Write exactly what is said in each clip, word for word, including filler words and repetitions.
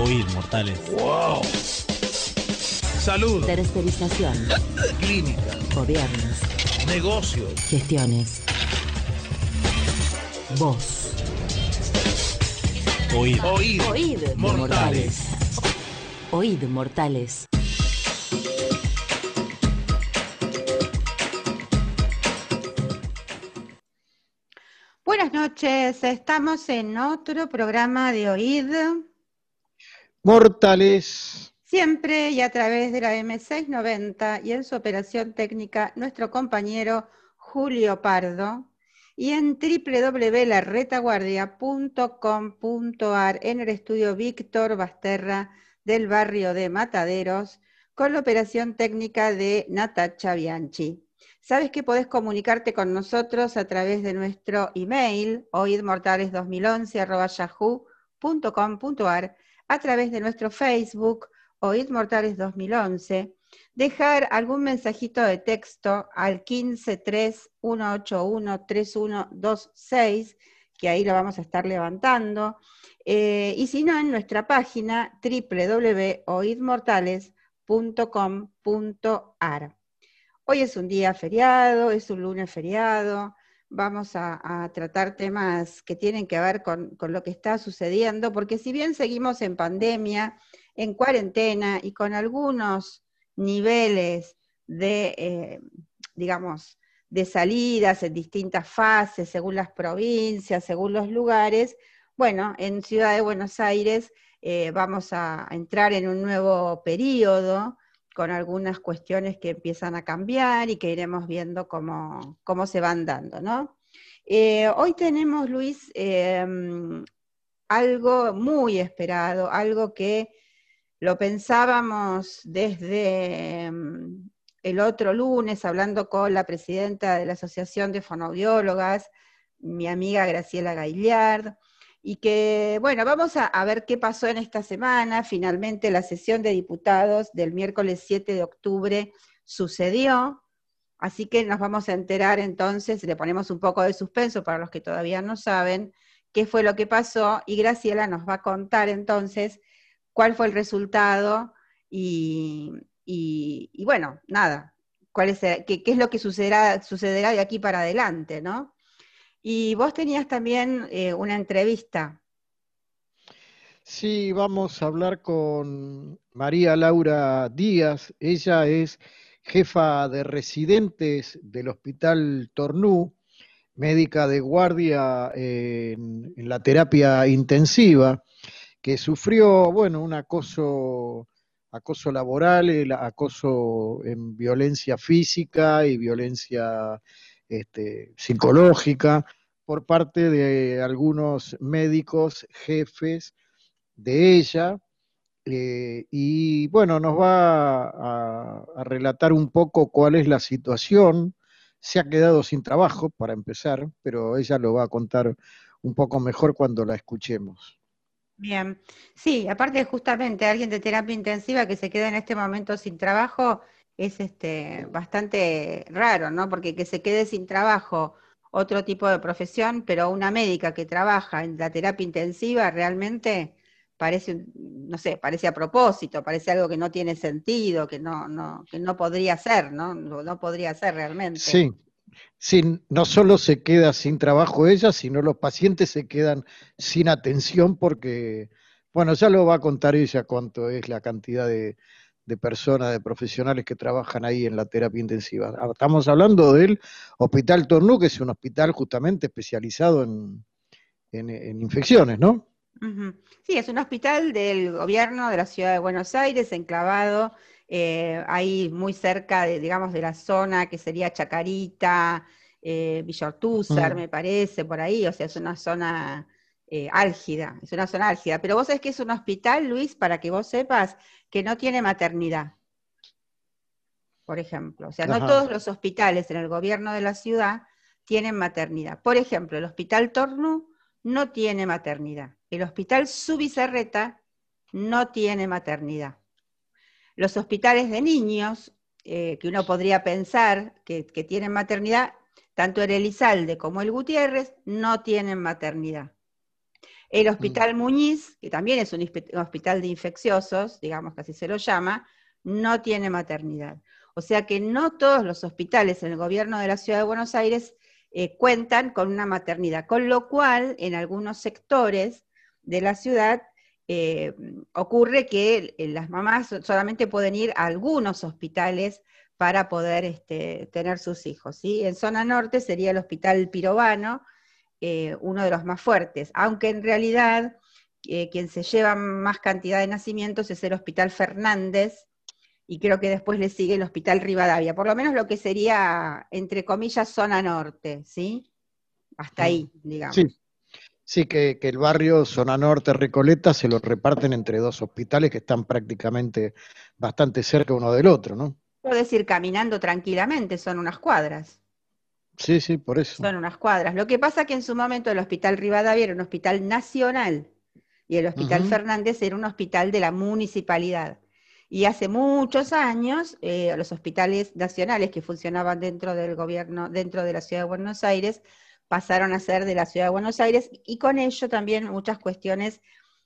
Oíd, mortales. ¡Wow! Salud. Tercerización. Clínica. Gobiernos. Negocios. Gestiones. Voz. Oíd. Oíd. Oíd. Mortales. Oíd, mortales. Buenas noches, estamos en otro programa de Oíd. Mortales. Siempre y a través de la eme seiscientos noventa y en su operación técnica nuestro compañero Julio Pardo y en doble u doble u doble u punto la retaguardia punto com punto a r en el estudio Víctor Basterra del barrio de Mataderos con la operación técnica de Natacha Bianchi. Sabes que podés comunicarte con nosotros a través de nuestro email oidmortales dos mil once arroba yahoo punto com punto a r, a través de nuestro Facebook oidmortales dos mil once, dejar algún mensajito de texto al quince tres uno ocho uno tres uno dos seis, que ahí lo vamos a estar levantando, eh, y si no, en nuestra página doble u doble u doble u punto oidmortales punto com punto a r. Hoy es un día feriado, es un lunes feriado, vamos a, a tratar temas que tienen que ver con, con lo que está sucediendo, porque si bien seguimos en pandemia, en cuarentena y con algunos niveles de, eh, digamos, de salidas en distintas fases, según las provincias, según los lugares, bueno, en Ciudad de Buenos Aires eh, vamos a entrar en un nuevo periodo, con algunas cuestiones que empiezan a cambiar y que iremos viendo cómo, cómo se van dando, ¿no? Eh, hoy tenemos, Luis, eh, algo muy esperado, algo que lo pensábamos desde um, el otro lunes, hablando con la presidenta de la Asociación de Fonoaudiólogas, mi amiga Graciela Gaillard, y que, bueno, vamos a, a ver qué pasó en esta semana. Finalmente la sesión de diputados del miércoles siete de octubre sucedió, así que nos vamos a enterar entonces, le ponemos un poco de suspenso para los que todavía no saben qué fue lo que pasó, y Graciela nos va a contar entonces cuál fue el resultado, y, y, y bueno, nada, cuál es el, qué, qué es lo que sucederá, sucederá de aquí para adelante, ¿no? Y vos tenías también eh, una entrevista. Sí, vamos a hablar con María Laura Díaz. Ella es jefa de residentes del Hospital Tornú, médica de guardia en, en la terapia intensiva, que sufrió, bueno, un acoso, acoso laboral, el acoso en violencia física y violencia este, psicológica por parte de algunos médicos jefes de ella, eh, y bueno, nos va a, a relatar un poco cuál es la situación. Se ha quedado sin trabajo, para empezar, pero ella lo va a contar un poco mejor cuando la escuchemos. Bien, sí, aparte justamente alguien de terapia intensiva que se queda en este momento sin trabajo es este, bastante raro, ¿no? Porque que se quede sin trabajo otro tipo de profesión, pero una médica que trabaja en la terapia intensiva realmente parece, no sé, parece a propósito, parece algo que no tiene sentido, que no, no, que no podría ser, ¿no? No, no podría ser realmente. Sí, sí, no solo se queda sin trabajo ella, sino los pacientes se quedan sin atención porque, bueno, ya lo va a contar ella cuánto es la cantidad de, de personas, de profesionales que trabajan ahí en la terapia intensiva. Estamos hablando del Hospital Tornú, que es un hospital justamente especializado en, en, en infecciones, ¿no? Uh-huh. Sí, es un hospital del gobierno de la ciudad de Buenos Aires, enclavado eh, ahí muy cerca de, digamos, de la zona que sería Chacarita, eh, Villa Ortúzar, Mm. me parece, por ahí, o sea, es una zona eh, álgida, es una zona álgida. Pero vos sabés que es un hospital, Luis, para que vos sepas, que no tiene maternidad, por ejemplo. O sea, no Ajá. todos los hospitales en el gobierno de la ciudad tienen maternidad. Por ejemplo, el Hospital Tornú no tiene maternidad. El Hospital Zubizarreta no tiene maternidad. Los hospitales de niños, eh, que uno podría pensar que, que tienen maternidad, tanto el Elizalde como el Gutiérrez, no tienen maternidad. El Hospital Muñiz, que también es un hospital de infecciosos, digamos que así se lo llama, no tiene maternidad. O sea que no todos los hospitales en el gobierno de la Ciudad de Buenos Aires eh, cuentan con una maternidad, con lo cual en algunos sectores de la ciudad eh, ocurre que las mamás solamente pueden ir a algunos hospitales para poder este, tener sus hijos, ¿sí? En zona norte sería el Hospital Pirovano, Eh, uno de los más fuertes, aunque en realidad eh, quien se lleva más cantidad de nacimientos es el Hospital Fernández, y creo que después le sigue el Hospital Rivadavia, por lo menos lo que sería, entre comillas, zona norte, ¿sí? Hasta ahí, digamos. Sí, sí que, que el barrio zona norte Recoleta se lo reparten entre dos hospitales que están prácticamente bastante cerca uno del otro, ¿no? Puedes ir caminando tranquilamente, son unas cuadras. Sí, sí, por eso. Son unas cuadras. Lo que pasa es que en su momento el Hospital Rivadavia era un hospital nacional y el Hospital Uh-huh. Fernández era un hospital de la municipalidad. Y hace muchos años eh, los hospitales nacionales que funcionaban dentro del gobierno, dentro de la Ciudad de Buenos Aires, pasaron a ser de la Ciudad de Buenos Aires, y con ello también muchas cuestiones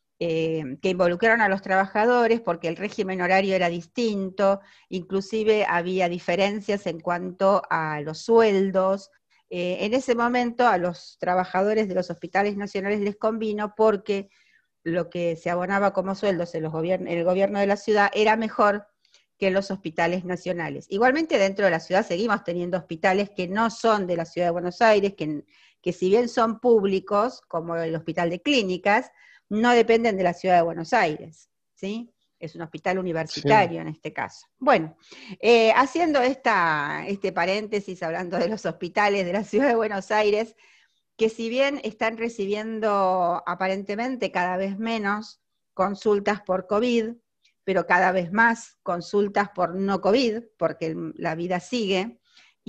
eh, que involucraron a los trabajadores, porque el régimen horario era distinto, inclusive había diferencias en cuanto a los sueldos. Eh, en ese momento a los trabajadores de los hospitales nacionales les convino porque lo que se abonaba como sueldos en, los gobiernos, en el gobierno de la ciudad era mejor que en los hospitales nacionales. Igualmente dentro de la ciudad seguimos teniendo hospitales que no son de la Ciudad de Buenos Aires, que, que si bien son públicos, como el Hospital de Clínicas, no dependen de la Ciudad de Buenos Aires, ¿sí? Es un hospital universitario, sí, en este caso. Bueno, eh, haciendo esta, este paréntesis, hablando de los hospitales de la Ciudad de Buenos Aires, que si bien están recibiendo aparentemente cada vez menos consultas por COVID, pero cada vez más consultas por no COVID, porque la vida sigue,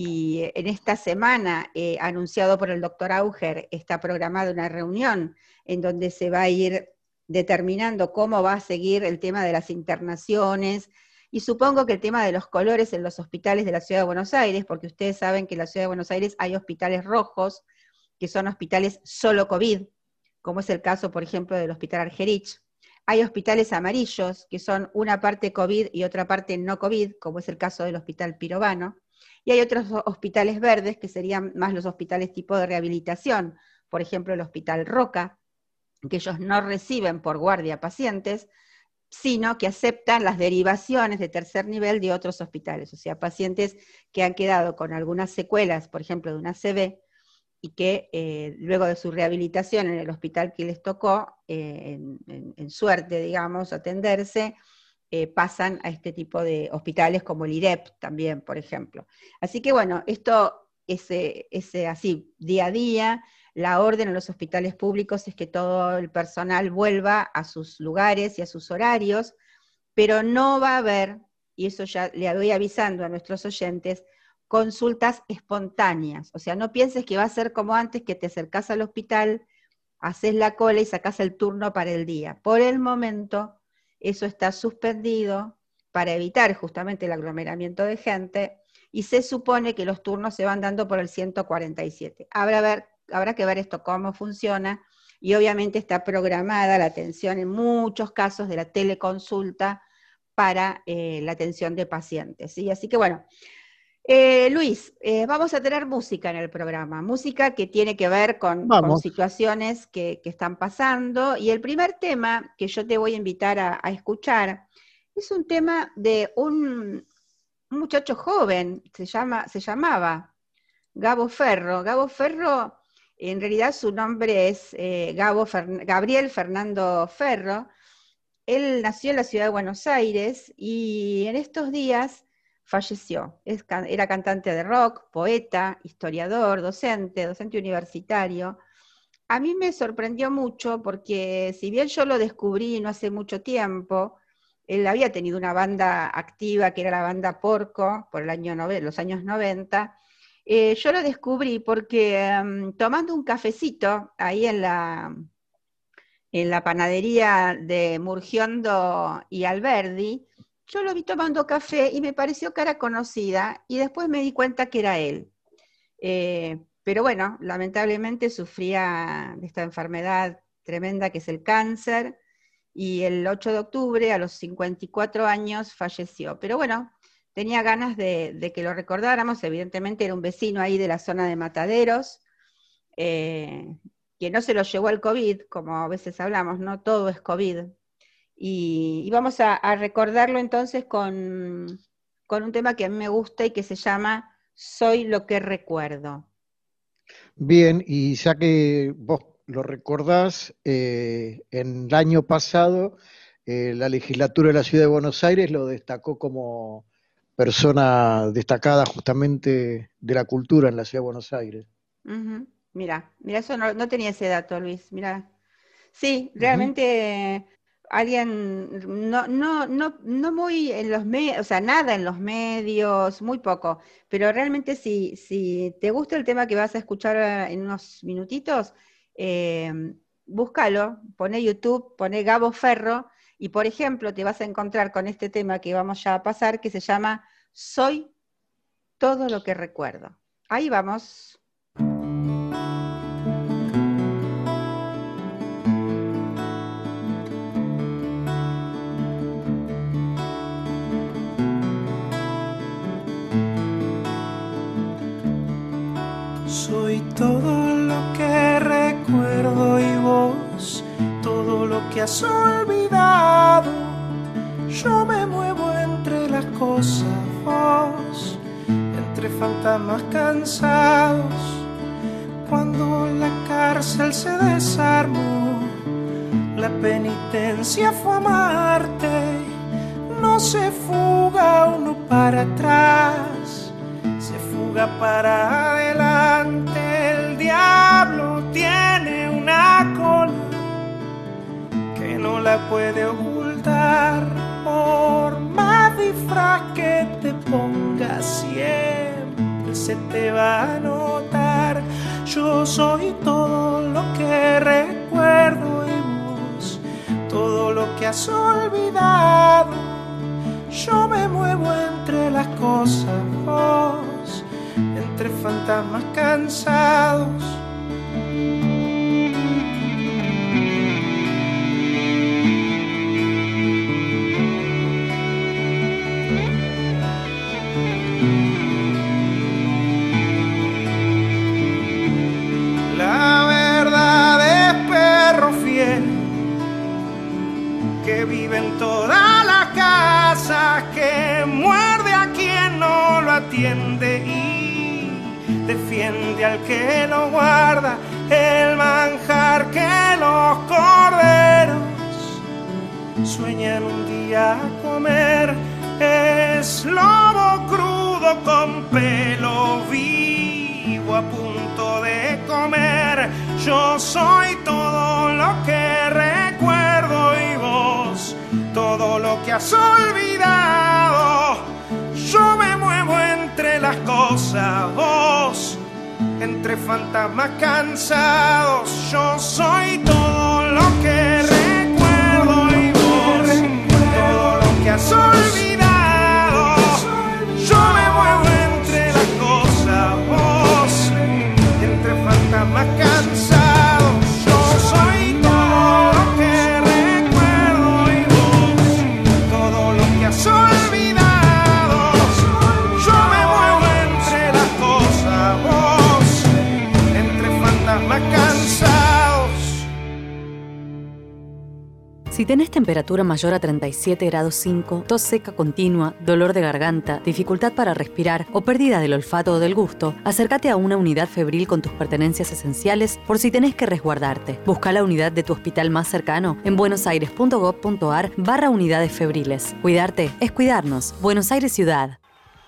y en esta semana, eh, anunciado por el doctor Auger, está programada una reunión en donde se va a ir determinando cómo va a seguir el tema de las internaciones, y supongo que el tema de los colores en los hospitales de la Ciudad de Buenos Aires, porque ustedes saben que en la Ciudad de Buenos Aires hay hospitales rojos, que son hospitales solo COVID, como es el caso, por ejemplo, del Hospital Argerich. Hay hospitales amarillos, que son una parte COVID y otra parte no COVID, como es el caso del Hospital Pirovano. Y hay otros hospitales verdes, que serían más los hospitales tipo de rehabilitación, por ejemplo, el Hospital Roca, que ellos no reciben por guardia pacientes, sino que aceptan las derivaciones de tercer nivel de otros hospitales, o sea, pacientes que han quedado con algunas secuelas, por ejemplo, de una A C V, y que eh, luego de su rehabilitación en el hospital que les tocó, eh, en, en, en suerte, digamos, atenderse, eh, pasan a este tipo de hospitales como el I R E P también, por ejemplo. Así que bueno, esto es, es así, día a día. La orden en los hospitales públicos es que todo el personal vuelva a sus lugares y a sus horarios, pero no va a haber, y eso ya le voy avisando a nuestros oyentes, consultas espontáneas. O sea, no pienses que va a ser como antes, que te acercás al hospital, haces la cola y sacás el turno para el día. Por el momento, eso está suspendido para evitar justamente el aglomeramiento de gente, y se supone que los turnos se van dando por el ciento cuarenta y siete. Habrá, ver, habrá que ver esto cómo funciona, y obviamente está programada la atención en muchos casos de la teleconsulta para eh, la atención de pacientes, ¿sí? Así que bueno, Eh, Luis, eh, vamos a tener música en el programa, música que tiene que ver con, con situaciones que, que están pasando, y el primer tema que yo te voy a invitar a, a escuchar es un tema de un, un muchacho joven, se, llama, se llamaba Gabo Ferro. Gabo Ferro, en realidad su nombre es eh, Gabo Fer, Gabriel Fernando Ferro. Él nació en la ciudad de Buenos Aires y en estos días falleció. Es, era cantante de rock, poeta, historiador, docente, docente universitario. A mí me sorprendió mucho porque si bien yo lo descubrí no hace mucho tiempo, él había tenido una banda activa que era la banda Porco por el año nove, los años noventa. Eh, yo lo descubrí porque um, tomando un cafecito ahí en la, en la panadería de Murgiondo y Alberdi, yo lo vi tomando café y me pareció cara conocida, y después me di cuenta que era él. Eh, pero bueno, lamentablemente sufría de esta enfermedad tremenda, que es el cáncer, y el ocho de octubre, a los cincuenta y cuatro años, falleció. Pero bueno, tenía ganas de, de que lo recordáramos. Evidentemente era un vecino ahí de la zona de Mataderos, eh, que no se lo llevó el COVID, como a veces hablamos, no todo es COVID. Y, y vamos a, a recordarlo entonces con, con un tema que a mí me gusta y que se llama Soy lo que recuerdo. Bien, y ya que vos lo recordás, eh, en el año pasado eh, la legislatura de la Ciudad de Buenos Aires lo destacó como persona destacada justamente de la cultura en la Ciudad de Buenos Aires. Uh-huh. Mira, mira, eso no, no tenía ese dato, Luis, mira. Sí, Ujú. realmente alguien, no, no, no, no muy en los medios, o sea, nada en los medios, muy poco, pero realmente si, si te gusta el tema que vas a escuchar eh, en unos minutitos, eh, búscalo, poné YouTube, poné Gabo Ferro, y por ejemplo te vas a encontrar con este tema que vamos ya a pasar, que se llama Soy todo lo que recuerdo. Ahí vamos. Soy todo lo que recuerdo y vos, todo lo que has olvidado. Yo me muevo entre las cosas, vos, entre fantasmas cansados. Cuando la cárcel se desarmó, la penitencia fue amarte. No se fuga uno para atrás, se fuga para adelante. El diablo tiene una cola que no la puede ocultar. Por más disfraz que te pongas, siempre se te va a notar. Yo soy todo lo que recuerdo y vos, todo lo que has olvidado. Yo me muevo entre las cosas, vos, entre fantasmas cansados. La verdad es perro fiel que vive en toda la casa, que muerde a quien no lo atiende y defiende al que lo guarda. El manjar que los corderos sueñan un día comer es lobo crudo con pelo vivo a punto de comer. Yo soy todo lo que recuerdo y vos, todo lo que has olvidado. Yo me muevo entre las cosas, vos, entre fantasmas cansados. Yo soy todo lo que recuerdo y vos, todo lo que has olvidado. Yo me muevo entre las cosas, vos, entre fantasmas cansados. Yo soy todo lo que recuerdo y vos, todo lo que has olvidado. Yo me muevo entre las cosas, vos, entre fantasmas cansados. Si tenés temperatura mayor a treinta y siete grados cinco, tos seca continua, dolor de garganta, dificultad para respirar o pérdida del olfato o del gusto, acércate a una unidad febril con tus pertenencias esenciales por si tenés que resguardarte. Busca la unidad de tu hospital más cercano en buenosaires.gov.ar barra unidades febriles. Cuidarte es cuidarnos. Buenos Aires Ciudad.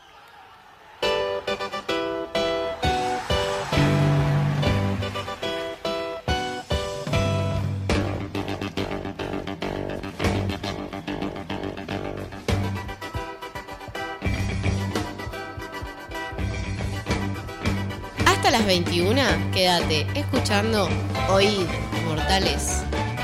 Hasta las veintiuna, quédate escuchando Oíd, Mortales.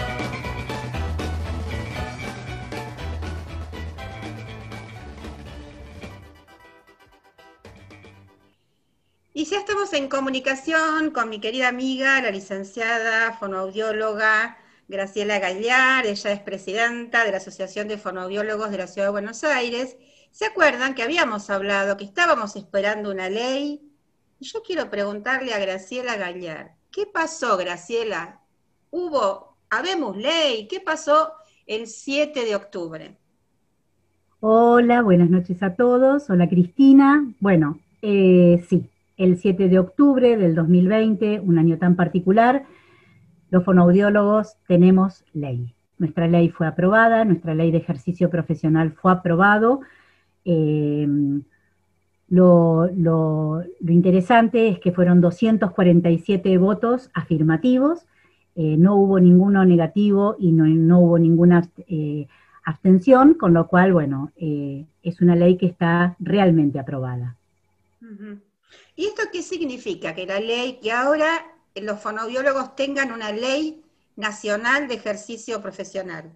Y ya estamos en comunicación con mi querida amiga, la licenciada fonoaudióloga Graciela Gallar, ella es presidenta de la Asociación de Fonoaudiólogos de la Ciudad de Buenos Aires. ¿Se acuerdan que habíamos hablado, que estábamos esperando una ley? Y yo quiero preguntarle a Graciela Gallar, ¿qué pasó, Graciela? Hubo, habemos ley, ¿qué pasó el siete de octubre? Hola, buenas noches a todos. Hola, Cristina. Bueno, eh, sí, el siete de octubre del dos mil veinte, un año tan particular, los fonoaudiólogos tenemos ley. Nuestra ley fue aprobada, nuestra ley de ejercicio profesional fue aprobado. Eh, lo, lo, lo interesante es que fueron doscientos cuarenta y siete votos afirmativos, eh, no hubo ninguno negativo y no, no hubo ninguna eh, abstención, con lo cual, bueno, eh, es una ley que está realmente aprobada. Uh-huh. ¿Y esto qué significa? Que la ley, que ahora los fonoaudiólogos tengan una ley nacional de ejercicio profesional.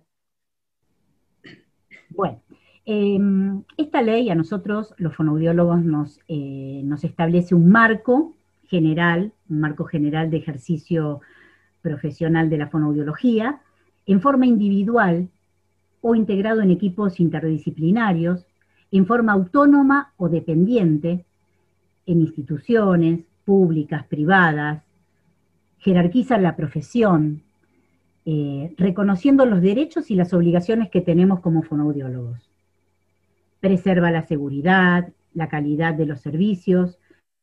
Bueno, eh, esta ley a nosotros, los fonoaudiólogos, nos, eh, nos establece un marco general, un marco general de ejercicio profesional de la fonoaudiología, en forma individual o integrado en equipos interdisciplinarios, en forma autónoma o dependiente, en instituciones públicas, privadas, jerarquiza la profesión, eh, reconociendo los derechos y las obligaciones que tenemos como fonoaudiólogos. Preserva la seguridad, la calidad de los servicios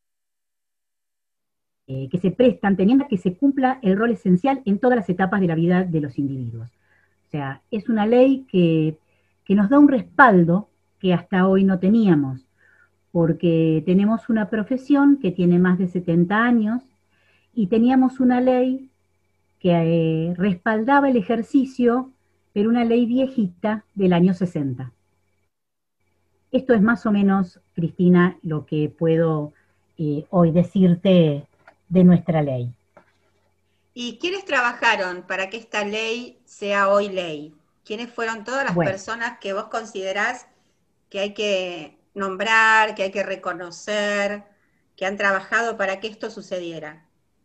eh, que se prestan, teniendo que se cumpla el rol esencial en todas las etapas de la vida de los individuos. O sea, es una ley que, que nos da un respaldo que hasta hoy no teníamos, porque tenemos una profesión que tiene más de setenta años, y teníamos una ley que eh, respaldaba el ejercicio, pero una ley viejita del año sesenta. Esto es más o menos, Cristina, lo que puedo eh, hoy decirte de nuestra ley. ¿Y quiénes trabajaron para que esta ley sea hoy ley? ¿Quiénes fueron todas las bueno. personas que vos considerás que hay que nombrar, que hay que reconocer, que han trabajado para que esto sucediera?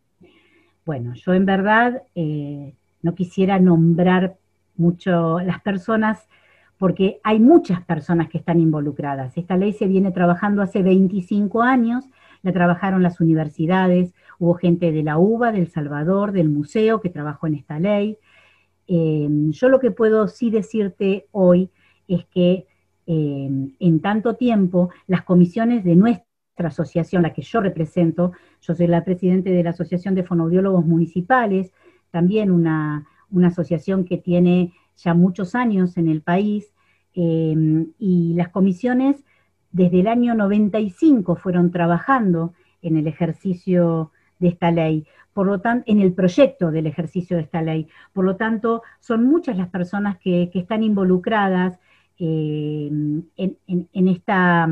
Bueno, yo en verdad eh, no quisiera nombrar mucho las personas, porque hay muchas personas que están involucradas. Esta ley se viene trabajando hace veinticinco años, la trabajaron las universidades, hubo gente de la U B A, del Salvador, del museo que trabajó en esta ley. Eh, yo lo que puedo sí decirte hoy es que eh, en tanto tiempo las comisiones de nuestra asociación, la que yo represento, yo soy la presidenta de la Asociación de Fonoaudiólogos Municipales, también una, una asociación que tiene ya muchos años en el país, eh, y las comisiones desde el año noventa y cinco fueron trabajando en el ejercicio de esta ley, por lo tanto, en el proyecto del ejercicio de esta ley. Por lo tanto, son muchas las personas que, que están involucradas eh, en, en, en esta...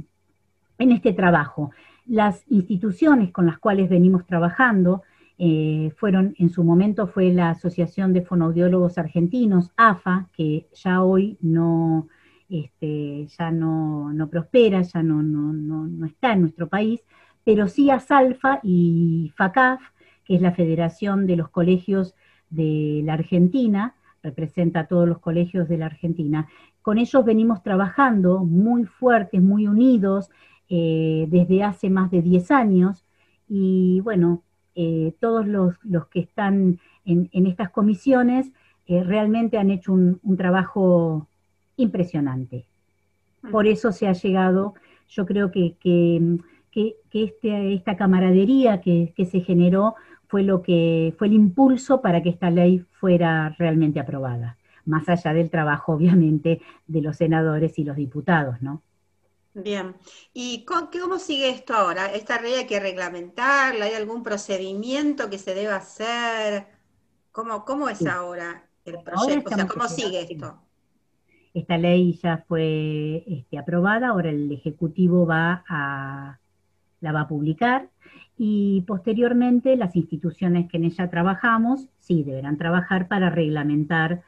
en este trabajo. Las instituciones con las cuales venimos trabajando eh, fueron, en su momento fue la Asociación de Fonoaudiólogos Argentinos, A F A, que ya hoy no, este, ya no, no prospera, ya no, no, no, no está en nuestro país, pero sí ASALFA y FACAF, que es la Federación de los Colegios de la Argentina, representa a todos los colegios de la Argentina. Con ellos venimos trabajando muy fuertes, muy unidos, Eh, desde hace más de diez años, y bueno, eh, todos los, los que están en, en estas comisiones eh, realmente han hecho un, un trabajo impresionante. Por eso se ha llegado, yo creo que, que, que, que este, esta camaradería que, que se generó fue, lo que, fue el impulso para que esta ley fuera realmente aprobada, más allá del trabajo, obviamente, de los senadores y los diputados, ¿no? Bien, ¿y cómo sigue esto ahora? ¿Esta ley hay que reglamentarla? ¿Hay algún procedimiento que se deba hacer? ¿Cómo, cómo es sí. ahora el proyecto? Ahora o sea, ¿cómo sigue esto? Esta ley ya fue este, aprobada, ahora el Ejecutivo va a, la va a publicar, y posteriormente las instituciones que en ella trabajamos, sí, deberán trabajar para reglamentar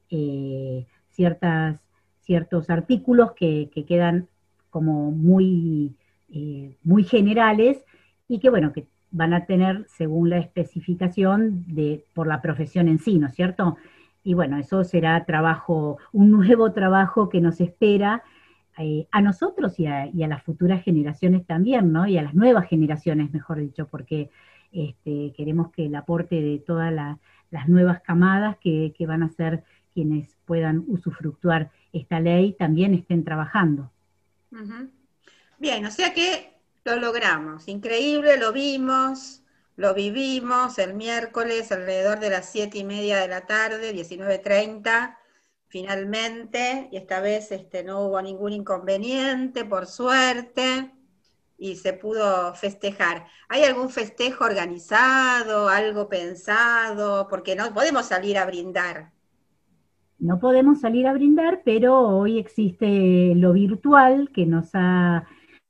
eh, ciertas, ciertos artículos que, que quedan como muy, eh, muy generales, y que bueno, que van a tener según la especificación de, por la profesión en sí, ¿no es cierto? Y bueno, eso será trabajo, un nuevo trabajo que nos espera eh, a nosotros y a, y a las futuras generaciones también, ¿no? Y a las nuevas generaciones, mejor dicho, porque este, queremos que el aporte de todas la, las nuevas camadas que, que van a ser quienes puedan usufructuar esta ley también estén trabajando. Uh-huh. Bien, o sea que lo logramos, increíble, lo vimos, lo vivimos el miércoles alrededor de las siete y media de la tarde, diecinueve treinta, finalmente, y esta vez este, no hubo ningún inconveniente, por suerte, y se pudo festejar. ¿Hay algún festejo organizado, algo pensado? Porque no podemos salir a brindar. No podemos salir a brindar, pero hoy existe lo virtual que nos ha,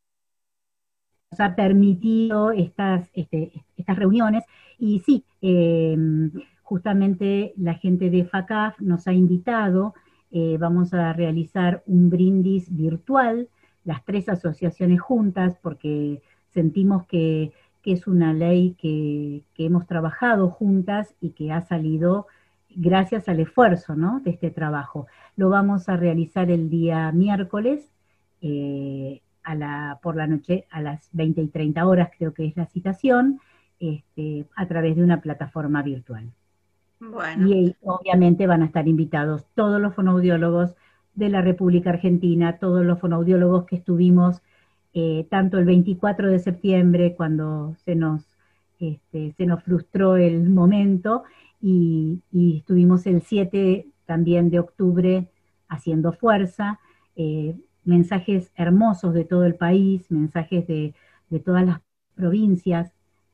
nos ha permitido estas, este, estas reuniones. Y sí, eh, justamente la gente de FACAF nos ha invitado, eh, vamos a realizar un brindis virtual, las tres asociaciones juntas, porque sentimos que, que es una ley que, que hemos trabajado juntas y que ha salido gracias al esfuerzo, ¿no?, de este trabajo. Lo vamos a realizar el día miércoles, eh, a la, por la noche, a las veinte y treinta horas, creo que es la citación, este, a través de una plataforma virtual. Bueno. Y obviamente van a estar invitados todos los fonoaudiólogos de la República Argentina, todos los fonoaudiólogos que estuvimos, eh, tanto el veinticuatro de septiembre, cuando se nos, este, se nos frustró el momento, Y, y estuvimos el siete también de octubre haciendo fuerza, eh, mensajes hermosos de todo el país, mensajes de, de todas las provincias,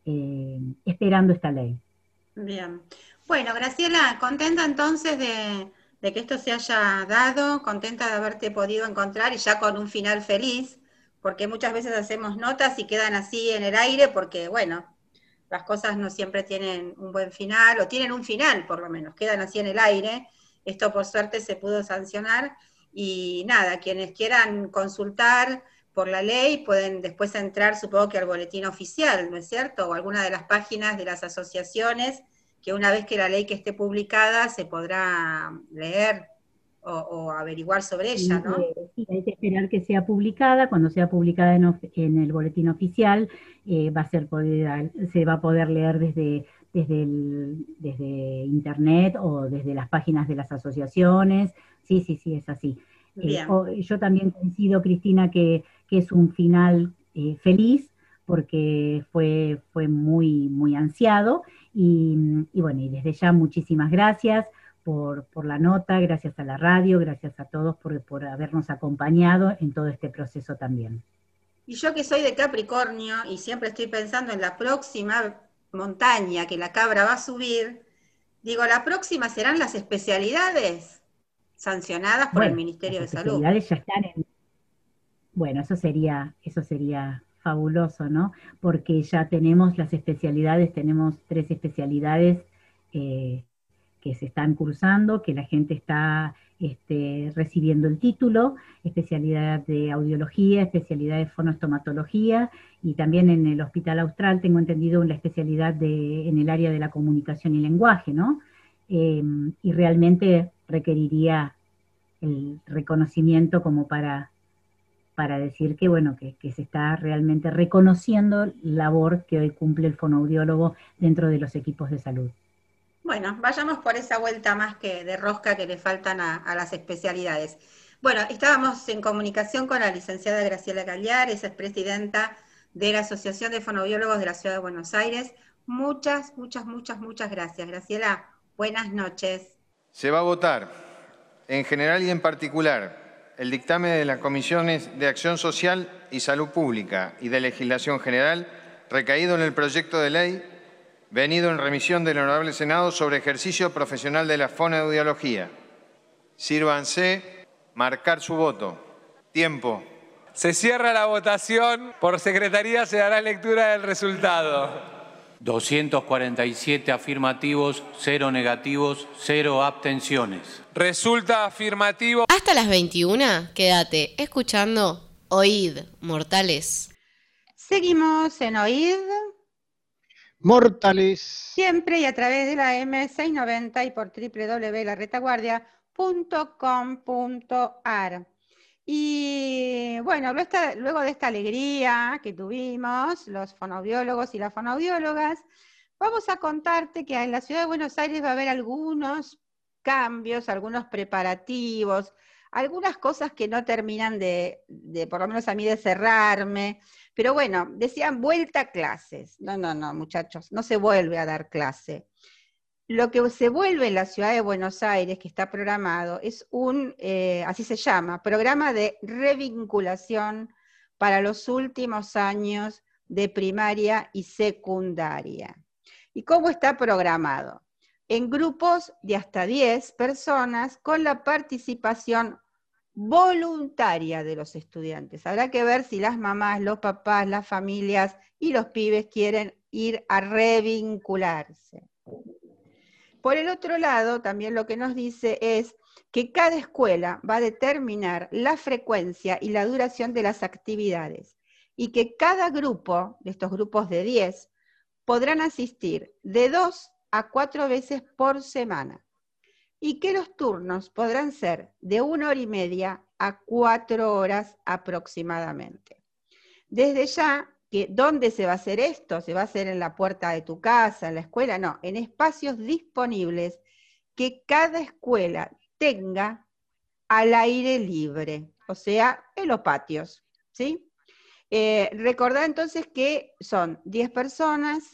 eh, esperando esta ley. Bien. Bueno, Graciela, contenta entonces de, de que esto se haya dado, contenta de haberte podido encontrar y ya con un final feliz, porque muchas veces hacemos notas y quedan así en el aire porque, bueno, las cosas no siempre tienen un buen final, o tienen un final por lo menos, quedan así en el aire. Esto por suerte se pudo sancionar, y nada, quienes quieran consultar por la ley pueden después entrar, supongo que al boletín oficial, ¿no es cierto? O alguna de las páginas de las asociaciones, que una vez que la ley que esté publicada se podrá leer o, o averiguar sobre ella, ¿no? Sí, hay que esperar que sea publicada. Cuando sea publicada en, en el boletín oficial, eh, va a ser poder, se va a poder leer desde, desde, el, desde internet o desde las páginas de las asociaciones. Sí, sí, sí, es así. Eh, o, yo también coincido, Cristina, que, que es un final eh, feliz, porque fue, fue muy, muy ansiado, y, y bueno, y desde ya muchísimas gracias Por, por la nota, gracias a la radio, gracias a todos por, por habernos acompañado en todo este proceso también. Y yo que soy de Capricornio y siempre estoy pensando en la próxima montaña que la cabra va a subir, digo, la próxima serán las especialidades sancionadas por bueno, el Ministerio de Salud. Las especialidades ya están en... Bueno, eso sería, eso sería fabuloso, ¿no? Porque ya tenemos las especialidades, tenemos tres especialidades eh, que se están cursando, que la gente está este, recibiendo el título, especialidad de audiología, especialidad de fonoestomatología, y también en el Hospital Austral tengo entendido la especialidad de, en el área de la comunicación y lenguaje, ¿no? Eh, y realmente requeriría el reconocimiento como para, para decir que, bueno, que, que se está realmente reconociendo la labor que hoy cumple el fonoaudiólogo dentro de los equipos de salud. Bueno, vayamos por esa vuelta más que de rosca que le faltan a, a las especialidades. Bueno, estábamos en comunicación con la licenciada Graciela Cagliar, esa es presidenta de la Asociación de Fonoaudiólogos de la Ciudad de Buenos Aires. Muchas, muchas, muchas, muchas gracias. Graciela, buenas noches. Se va a votar, en general y en particular, el dictamen de las Comisiones de Acción Social y Salud Pública y de Legislación General recaído en el proyecto de ley venido en remisión del Honorable Senado sobre ejercicio profesional de la fonoaudiología. Sírvanse marcar su voto. Tiempo. Se cierra la votación. Por secretaría se dará lectura del resultado. doscientos cuarenta y siete afirmativos, cero negativos, cero abstenciones. Resulta afirmativo. Hasta las veintiuna, quédate escuchando Oíd, Mortales. Seguimos en Oíd. Mortales. Siempre y a través de la M seiscientos noventa y por doble u doble u doble u punto la retaguardia punto com punto a r. Y bueno, luego de esta alegría que tuvimos, los fonoaudiólogos y las fonoaudiólogas, vamos a contarte que en la ciudad de Buenos Aires va a haber algunos cambios, algunos preparativos, algunas cosas que no terminan de, de, por lo menos a mí, de cerrarme. Pero bueno, decían vuelta a clases. No, no, no, muchachos, no se vuelve a dar clase. Lo que se vuelve en la ciudad de Buenos Aires, que está programado, es un, eh, así se llama, programa de revinculación para los últimos años de primaria y secundaria. ¿Y cómo está programado? En grupos de hasta diez personas con la participación voluntaria de los estudiantes. Habrá que ver si las mamás, los papás, las familias y los pibes quieren ir a revincularse. Por el otro lado, también lo que nos dice es que cada escuela va a determinar la frecuencia y la duración de las actividades y que cada grupo, de estos grupos de diez, podrán asistir de dos a cuatro veces por semana y que los turnos podrán ser de una hora y media a cuatro horas aproximadamente. Desde ya, que ¿dónde se va a hacer esto? ¿Se va a hacer en la puerta de tu casa, en la escuela? No, en espacios disponibles que cada escuela tenga al aire libre, o sea, en los patios, ¿sí? Eh, recordad entonces que son diez personas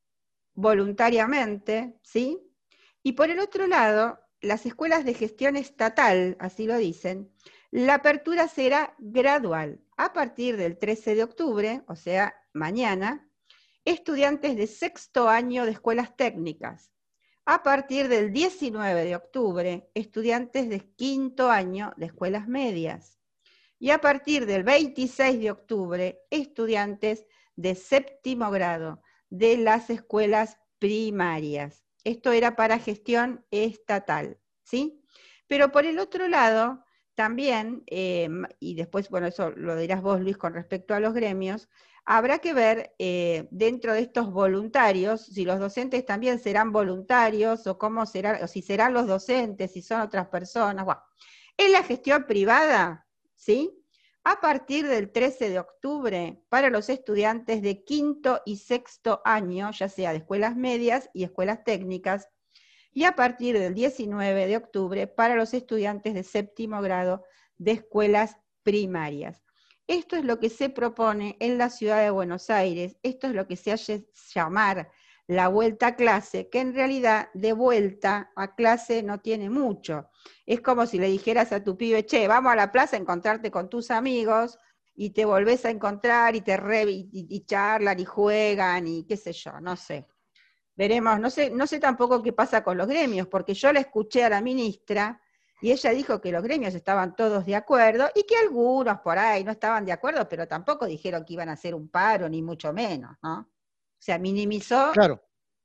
voluntariamente, ¿sí? Y por el otro lado, las escuelas de gestión estatal, así lo dicen, la apertura será gradual. A partir del trece de octubre, o sea, mañana, estudiantes de sexto año de escuelas técnicas. A partir del diecinueve de octubre, estudiantes de quinto año de escuelas medias. Y a partir del veintiséis de octubre, estudiantes de séptimo grado de las escuelas primarias. Esto era para gestión estatal, ¿sí? Pero por el otro lado, también, eh, y después, bueno, eso lo dirás vos, Luis, con respecto a los gremios, habrá que ver eh, dentro de estos voluntarios, si los docentes también serán voluntarios, o cómo será, o si serán los docentes, si son otras personas. Bueno, en la gestión privada, ¿sí? A partir del trece de octubre, para los estudiantes de quinto y sexto año, ya sea de escuelas medias y escuelas técnicas, y a partir del diecinueve de octubre, para los estudiantes de séptimo grado de escuelas primarias. Esto es lo que se propone en la ciudad de Buenos Aires, esto es lo que se hace llamar la vuelta a clase, que en realidad de vuelta a clase no tiene mucho. Es como si le dijeras a tu pibe, che, vamos a la plaza a encontrarte con tus amigos, y te volvés a encontrar y te re, y, y charlan y juegan y qué sé yo, no sé. Veremos, no sé, no sé tampoco qué pasa con los gremios, porque yo le escuché a la ministra y ella dijo que los gremios estaban todos de acuerdo y que algunos por ahí no estaban de acuerdo, pero tampoco dijeron que iban a hacer un paro, ni mucho menos, ¿no? O sea, minimizó. Claro.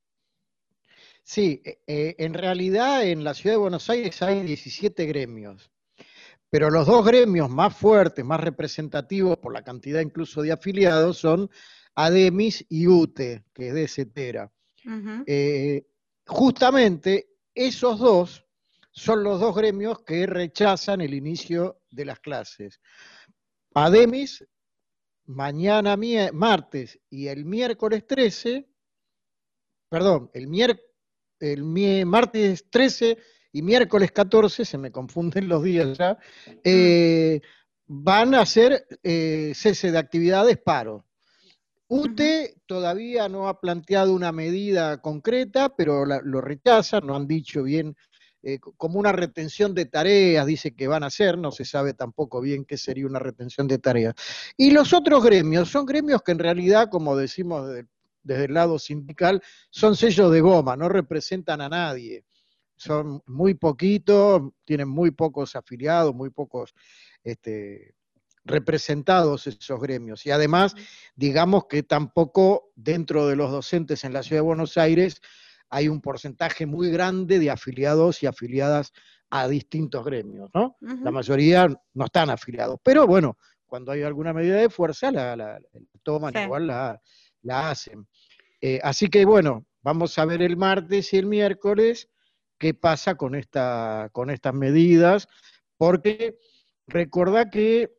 Sí, eh, en realidad en la ciudad de Buenos Aires hay diecisiete gremios, pero los dos gremios más fuertes, más representativos por la cantidad incluso de afiliados son ADEMIS y UTE, que es de CETERA. Uh-huh. eh, justamente esos dos son los dos gremios que rechazan el inicio de las clases. ADEMIS, mañana martes y el miércoles trece, perdón, el, mier, el mi, martes trece y miércoles catorce, se me confunden los días ya, eh, van a hacer eh, cese de actividades, paro. UTE todavía no ha planteado una medida concreta, pero la, lo rechazan, no han dicho bien, eh, como una retención de tareas, dice que van a hacer, no se sabe tampoco bien qué sería una retención de tareas. Y los otros gremios, son gremios que en realidad, como decimos desde, desde el lado sindical, son sellos de goma, no representan a nadie. Son muy poquitos, tienen muy pocos afiliados, muy pocos este, representados esos gremios. Y además, digamos que tampoco dentro de los docentes en la Ciudad de Buenos Aires hay un porcentaje muy grande de afiliados y afiliadas a distintos gremios, ¿no? Uh-huh. La mayoría no están afiliados. Pero bueno, cuando hay alguna medida de fuerza, la, la, la toman, sí. Igual la, la hacen. Eh, así que bueno, vamos a ver el martes y el miércoles qué pasa con, esta, con estas medidas, porque recordá que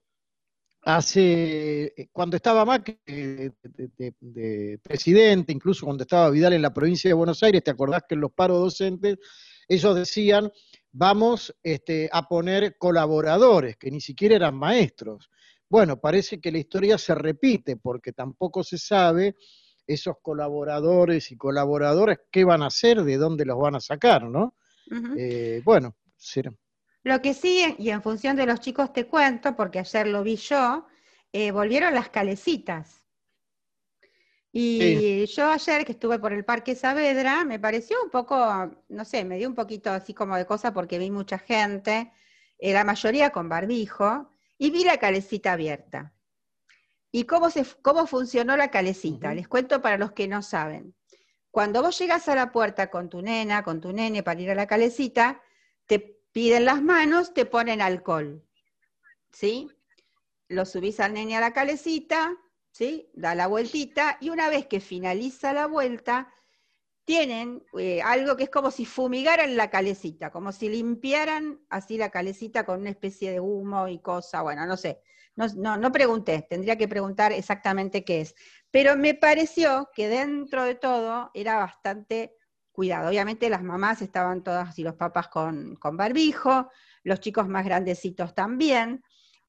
hace, cuando estaba Macri de, de, de, de presidente, incluso cuando estaba Vidal en la provincia de Buenos Aires, ¿te acordás que en los paros docentes ellos decían, vamos este, a poner colaboradores, que ni siquiera eran maestros? Bueno, parece que la historia se repite, porque tampoco se sabe esos colaboradores y colaboradoras qué van a hacer, de dónde los van a sacar, ¿no? Uh-huh. Eh, bueno, será. Lo que sí, y en función de los chicos te cuento, porque ayer lo vi yo, eh, volvieron las calecitas. Y sí. Yo ayer que estuve por el Parque Saavedra, me pareció un poco, no sé, me dio un poquito así como de cosa porque vi mucha gente, eh, la mayoría con barbijo, y vi la calecita abierta. ¿Y cómo, se, cómo funcionó la calecita? Uh-huh. Les cuento para los que no saben. Cuando vos llegas a la puerta con tu nena, con tu nene para ir a la calecita, te piden las manos, te ponen alcohol, ¿sí? Lo subís al nene a la calecita, ¿sí? Da la vueltita, y una vez que finaliza la vuelta, tienen eh, algo que es como si fumigaran la calecita, como si limpiaran así la calecita con una especie de humo y cosa, bueno, no sé, no, no, no pregunté, tendría que preguntar exactamente qué es, pero me pareció que dentro de todo era bastante cuidado. Obviamente las mamás estaban todas y los papás con, con barbijo, los chicos más grandecitos también,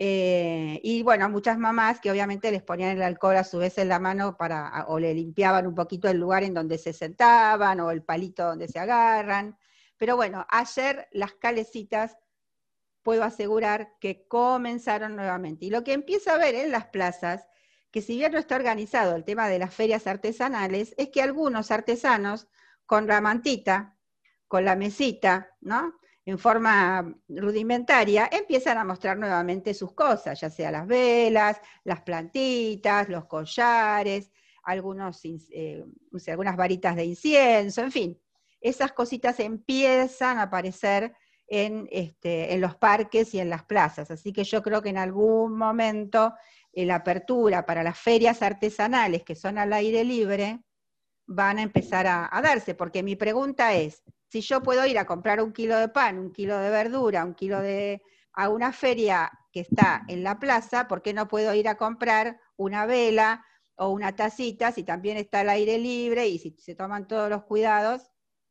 eh, y bueno, muchas mamás que obviamente les ponían el alcohol a su vez en la mano para, o le limpiaban un poquito el lugar en donde se sentaban, o el palito donde se agarran, pero bueno, ayer las calecitas, puedo asegurar que comenzaron nuevamente, y lo que empieza a ver en las plazas, que si bien no está organizado el tema de las ferias artesanales, es que algunos artesanos con la mantita, con la mesita, ¿no? En forma rudimentaria, empiezan a mostrar nuevamente sus cosas, ya sea las velas, las plantitas, los collares, algunos, eh, o sea, algunas varitas de incienso, en fin. Esas cositas empiezan a aparecer en, este, en los parques y en las plazas, así que yo creo que en algún momento eh, la apertura para las ferias artesanales que son al aire libre, van a empezar a, a darse, porque mi pregunta es, si yo puedo ir a comprar un kilo de pan, un kilo de verdura, un kilo de... a una feria que está en la plaza, ¿por qué no puedo ir a comprar una vela o una tacita si también está al aire libre y si se toman todos los cuidados?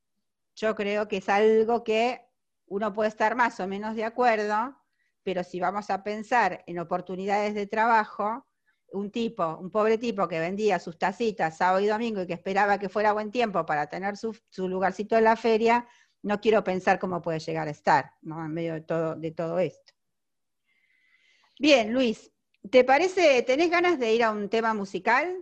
Yo creo que es algo que uno puede estar más o menos de acuerdo, pero si vamos a pensar en oportunidades de trabajo, un tipo, un pobre tipo que vendía sus tacitas sábado y domingo y que esperaba que fuera buen tiempo para tener su, su lugarcito en la feria, no quiero pensar cómo puede llegar a estar, ¿no? En medio de todo, de todo esto. Bien, Luis, ¿te parece, tenés ganas de ir a un tema musical?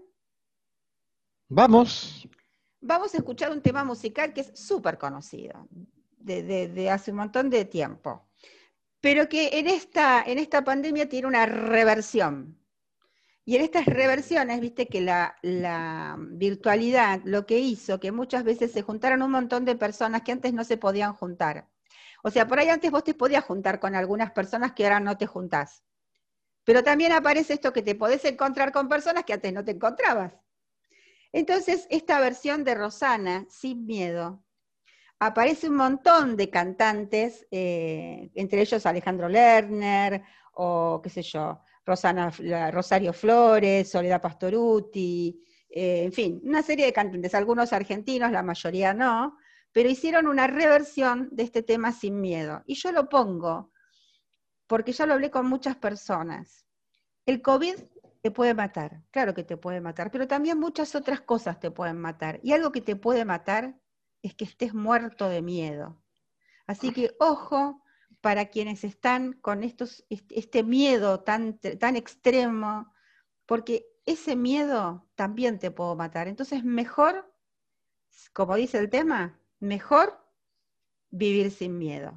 Vamos. Vamos a escuchar un tema musical que es súper conocido, de, de, de hace un montón de tiempo, pero que en esta, en esta pandemia tiene una reversión. Y en estas reversiones, viste que la, la virtualidad lo que hizo que muchas veces se juntaran un montón de personas que antes no se podían juntar. O sea, por ahí antes vos te podías juntar con algunas personas que ahora no te juntás. Pero también aparece esto que te podés encontrar con personas que antes no te encontrabas. Entonces, esta versión de Rosana, Sin Miedo, aparece un montón de cantantes, eh, entre ellos Alejandro Lerner, o qué sé yo, Rosana, Rosario Flores, Soledad Pastorutti, eh, en fin, una serie de cantantes, algunos argentinos, la mayoría no, pero hicieron una reversión de este tema Sin Miedo. Y yo lo pongo, porque ya lo hablé con muchas personas. El COVID te puede matar, claro que te puede matar, pero también muchas otras cosas te pueden matar. Y algo que te puede matar es que estés muerto de miedo. Así que, ojo, para quienes están con estos, este miedo tan, tan extremo, porque ese miedo también te puede matar. Entonces, mejor, como dice el tema, mejor vivir sin miedo.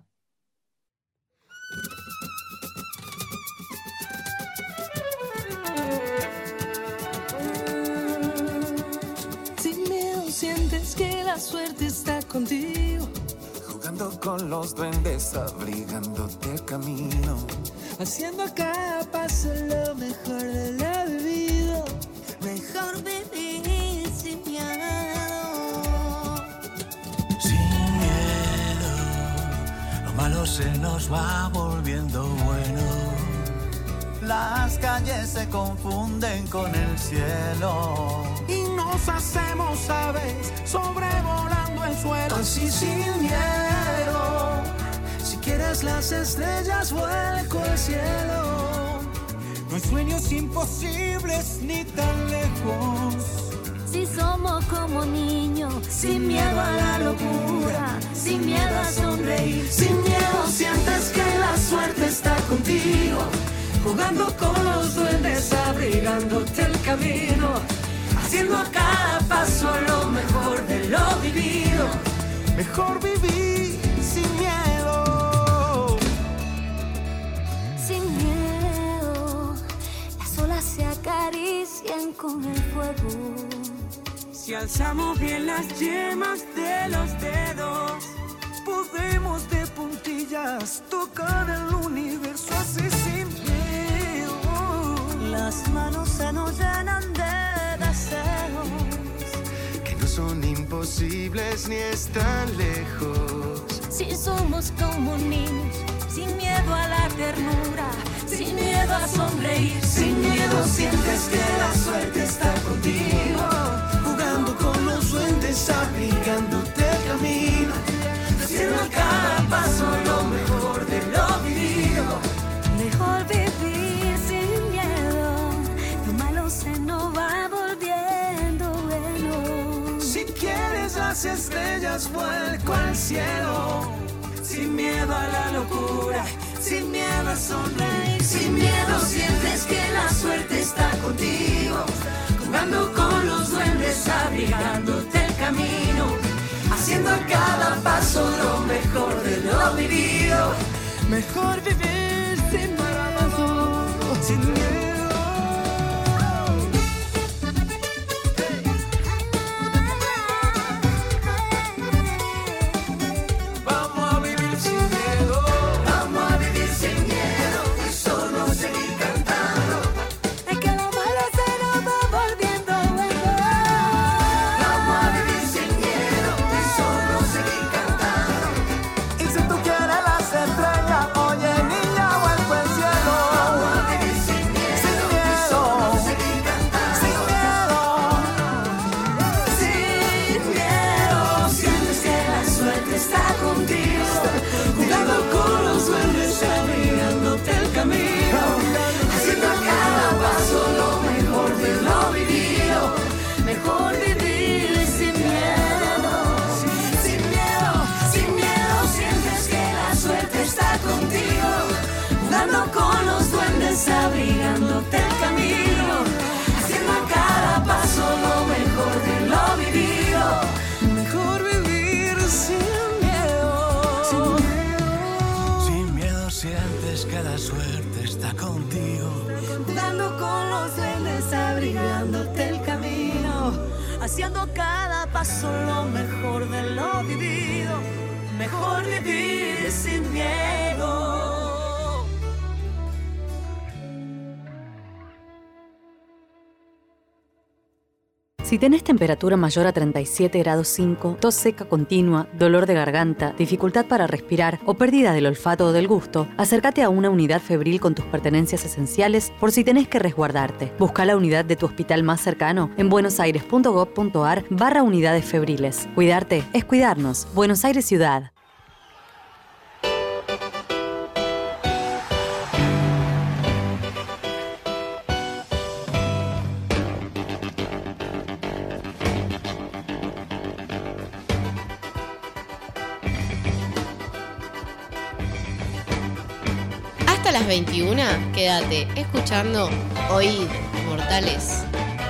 Sin miedo sientes que la suerte está contigo, jugando con los duendes, abrigándote el camino, haciendo a cada paso lo mejor de la vida. Mejor vivir sin miedo. malo se nos va volviendo bueno. Las calles se confunden con el cielo y nos hacemos aves sobrevolando el suelo. Así sin miedo, si quieres las estrellas vuelco al cielo. No hay sueños imposibles ni tan lejos. Si somos como niños, sin miedo a la locura, sin miedo a sonreír, sin miedo sientes que la suerte está contigo, jugando con los duendes, abrigándote el camino, haciendo a cada paso lo mejor de lo vivido. Mejor vivir sin miedo. Sin miedo, las olas se acarician con el fuego. Si alzamos bien las yemas de los dedos, podemos de puntillas tocar el universo así sin miedo. Las manos se nos llenan de deseos que no son imposibles ni están lejos. Si somos como niños, sin miedo a la ternura, sin miedo a sonreír, sin miedo sientes que la suerte está contigo, jugando con los duendes, abrigándote el camino, haciendo a cada paso lo mejor de lo vivido. Mejor vivir sin miedo, lo malo se nos va volviendo bueno. Si quieres las estrellas vuelco al cielo, sin miedo a la locura, sin miedo a sonreír, sin miedo sientes que la suerte está contigo, jugando con los duendes, abrigándote el camino, haciendo a cada paso lo mejor de lo vivido. Mejor vivir sin miedo, sin miedo. Vamos a vivir sin miedo, vamos a vivir sin miedo y solo seguir cantando. Es que lo malo se nos va volviendo bueno. Vamos a vivir sin miedo y solo seguir cantando. Y si tú quieres las estrellas, oye niña, vuelco al cielo. Vamos a vivir sin miedo, sin miedo y solo seguir cantando. Sin miedo, sin miedo, sientes que la suerte está contigo, jugando con los duendes, abrigándote el camino, haciendo a cada paso lo mejor de lo vivido. Mejor vivir sin miedo, sin miedo, sin miedo, sientes que la suerte está contigo, jugando con los duendes, abrigándote el camino, haciendo a cada paso lo mejor de lo vivido. mejor vivir sin miedo. Sin miedo, Sin miedo sientes que la suerte está contigo, jugando con los duendes, abrigándote el camino, Haciendo cada paso lo mejor de lo vivido. mejor vivir sin miedo. Si tenés temperatura mayor a treinta y siete grados cinco, tos seca continua, dolor de garganta, dificultad para respirar o pérdida del olfato o del gusto, acércate a una unidad febril con tus pertenencias esenciales por si tenés que resguardarte. Busca la unidad de tu hospital más cercano en buenosaires.gov.ar barra unidades febriles. Cuidarte es cuidarnos. Buenos Aires Ciudad. Hasta las veintiuna, quédate escuchando Oíd, Mortales.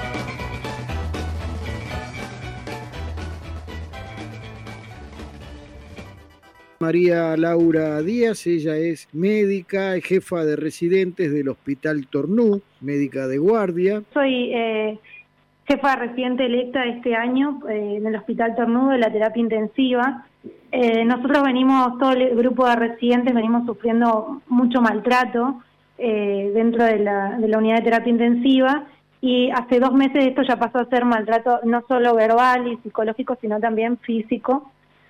María Laura Díaz, ella es médica, jefa de residentes del Hospital Tornú, médica de guardia. Soy eh, jefa residente electa este año eh, en el Hospital Tornú de la terapia intensiva. Eh, nosotros venimos, todo el grupo de residentes, venimos sufriendo mucho maltrato eh, dentro de la, de la unidad de terapia intensiva, y hace dos meses esto ya pasó a ser maltrato no solo verbal y psicológico, sino también físico.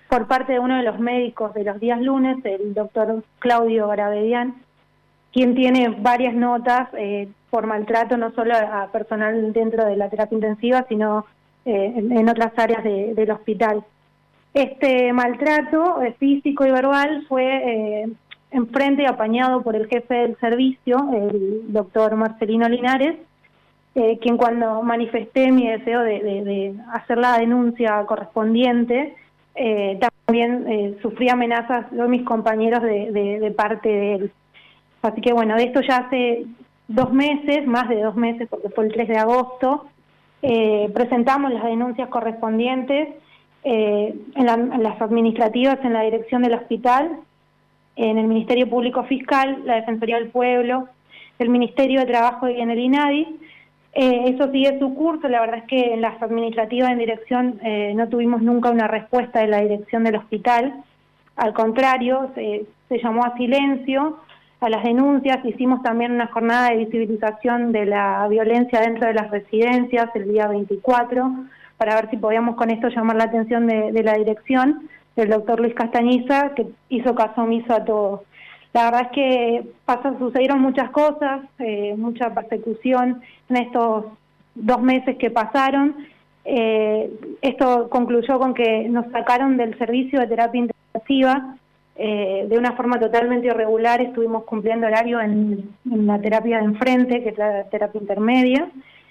por parte de uno de los médicos de los días lunes, el doctor Claudio Garabedian, quien tiene varias notas eh, por maltrato no solo a personal dentro de la terapia intensiva, sino eh, en, en otras áreas de, del hospital. Este maltrato eh, físico y verbal fue eh, enfrente y apañado por el jefe del servicio, el doctor Marcelino Linares, eh, quien cuando manifesté mi deseo de, de, de hacer la denuncia correspondiente, eh, también eh, sufrí amenazas de mis compañeros de, de, de parte de él. Así que bueno, de esto ya hace dos meses, más de dos meses, porque fue el tres de agosto, eh, presentamos las denuncias correspondientes eh, en, la, en las administrativas, en la dirección del hospital, en el Ministerio Público Fiscal, la Defensoría del Pueblo, el Ministerio de Trabajo y en el INADI. Eh, eso sigue su curso. La verdad es que en las administrativas en dirección eh, no tuvimos nunca una respuesta de la dirección del hospital. Al contrario, se, se llamó a silencio a las denuncias. Hicimos también una jornada de visibilización de la violencia dentro de las residencias el día veinticuatro, para ver si podíamos con esto llamar la atención de, de la dirección, del doctor Luis Castañiza, que hizo caso omiso a todo. La verdad es que pasó, sucedieron muchas cosas, eh, mucha persecución en estos dos meses que pasaron. Eh, esto concluyó con que nos sacaron del servicio de terapia intensiva eh, de una forma totalmente irregular. Estuvimos cumpliendo horario en, en la terapia de enfrente, que es la terapia intermedia.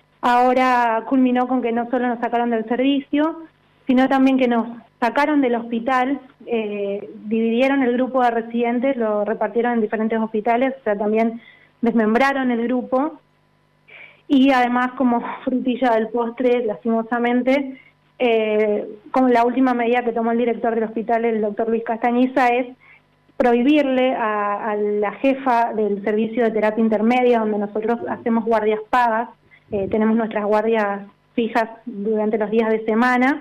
Ahora culminó con que no solo nos sacaron del servicio, sino también que nos sacaron del hospital, eh, dividieron el grupo de residentes, lo repartieron en diferentes hospitales, o sea, también desmembraron el grupo, y además, como frutilla del postre, lastimosamente, eh, como la última medida que tomó el director del hospital, el doctor Luis Castañiza, es prohibirle a, a la jefa del servicio de terapia intermedia, donde nosotros hacemos guardias pagas, eh, tenemos nuestras guardias fijas durante los días de semana,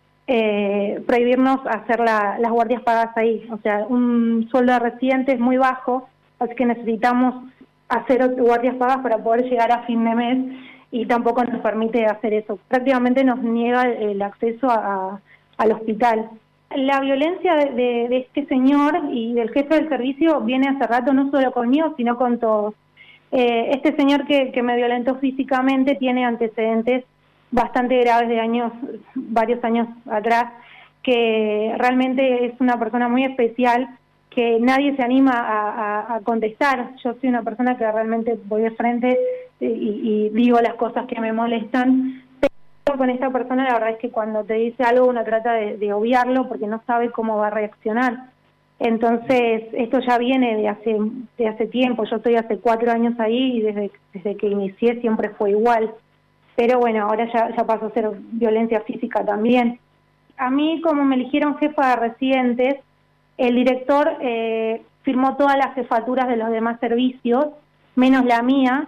Eh, prohibirnos hacer la, las guardias pagas ahí. O sea, un sueldo de residente es muy bajo, así que necesitamos hacer guardias pagas para poder llegar a fin de mes, y tampoco nos permite hacer eso. Prácticamente nos niega el acceso a, a, al hospital. La violencia de, de, de este señor y del jefe del servicio viene hace rato, no solo conmigo, sino con todos. Eh, este señor que, que me violentó físicamente tiene antecedentes bastante graves de años, varios años atrás, que realmente es una persona muy especial, que nadie se anima a, a, a contestar. Yo soy una persona que realmente voy de frente y, y digo las cosas que me molestan, pero con esta persona la verdad es que cuando te dice algo uno trata de, de obviarlo porque no sabe cómo va a reaccionar. Entonces, esto ya viene de hace, de hace tiempo. Yo estoy hace cuatro años ahí y desde, desde que inicié siempre fue igual. Pero bueno, ahora ya, ya pasó a ser violencia física también. A mí, como me eligieron jefa de residentes, el director eh, firmó todas las jefaturas de los demás servicios, menos la mía.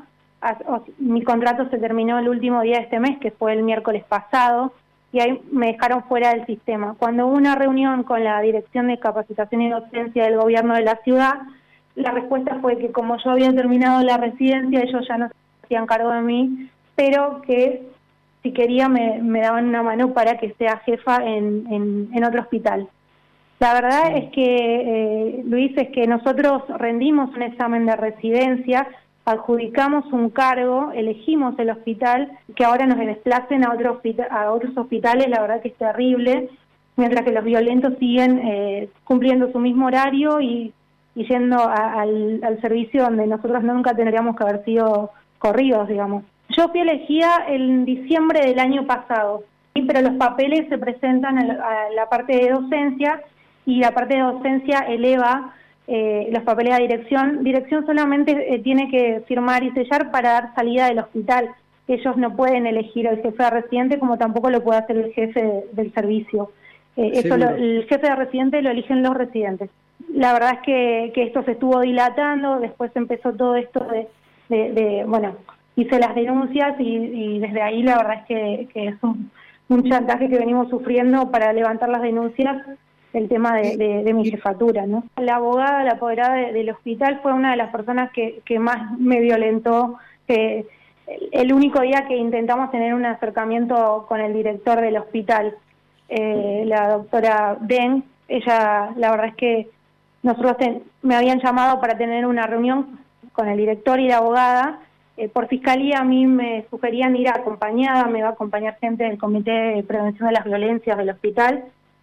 Mi contrato se terminó el último día de este mes, que fue el miércoles pasado, y ahí me dejaron fuera del sistema. Cuando hubo una reunión con la Dirección de Capacitación y Docencia del Gobierno de la ciudad, la respuesta fue que como yo había terminado la residencia, ellos ya no se hacían cargo de mí, pero que si quería me, me daban una mano para que sea jefa en, en, en otro hospital. La verdad sí. es que, eh, Luis, es que nosotros rendimos un examen de residencia, adjudicamos un cargo, elegimos el hospital, que ahora nos desplacen a, otro hospital, a otros hospitales, la verdad que es terrible, mientras que los violentos siguen eh, cumpliendo su mismo horario y, y yendo a, al, al servicio donde nosotros nunca tendríamos que haber sido corridos, digamos. Yo fui elegida en diciembre del año pasado, ¿sí? Pero los papeles se presentan a la, a la parte de docencia, y la parte de docencia eleva eh, los papeles a dirección. Dirección solamente eh, tiene que firmar y sellar para dar salida del hospital. Ellos no pueden elegir al jefe de residente, como tampoco lo puede hacer el jefe de, del servicio. Eh, eso lo, el jefe de residente lo eligen los residentes. La verdad es que, que esto se estuvo dilatando, después empezó todo esto de, de, de bueno... hice las denuncias y, y desde ahí la verdad es que, que es un, un chantaje que venimos sufriendo para levantar las denuncias, el tema de, de, de mi jefatura, ¿no? La abogada, la apoderada de, del hospital fue una de las personas que, que más me violentó. Eh, el único día que intentamos tener un acercamiento con el director del hospital, eh, la doctora Den, ella, la verdad es que nosotros ten, me habían llamado para tener una reunión con el director y la abogada. Eh, por fiscalía a mí me sugerían ir acompañada, me iba a acompañar gente del Comité de Prevención de las Violencias del hospital,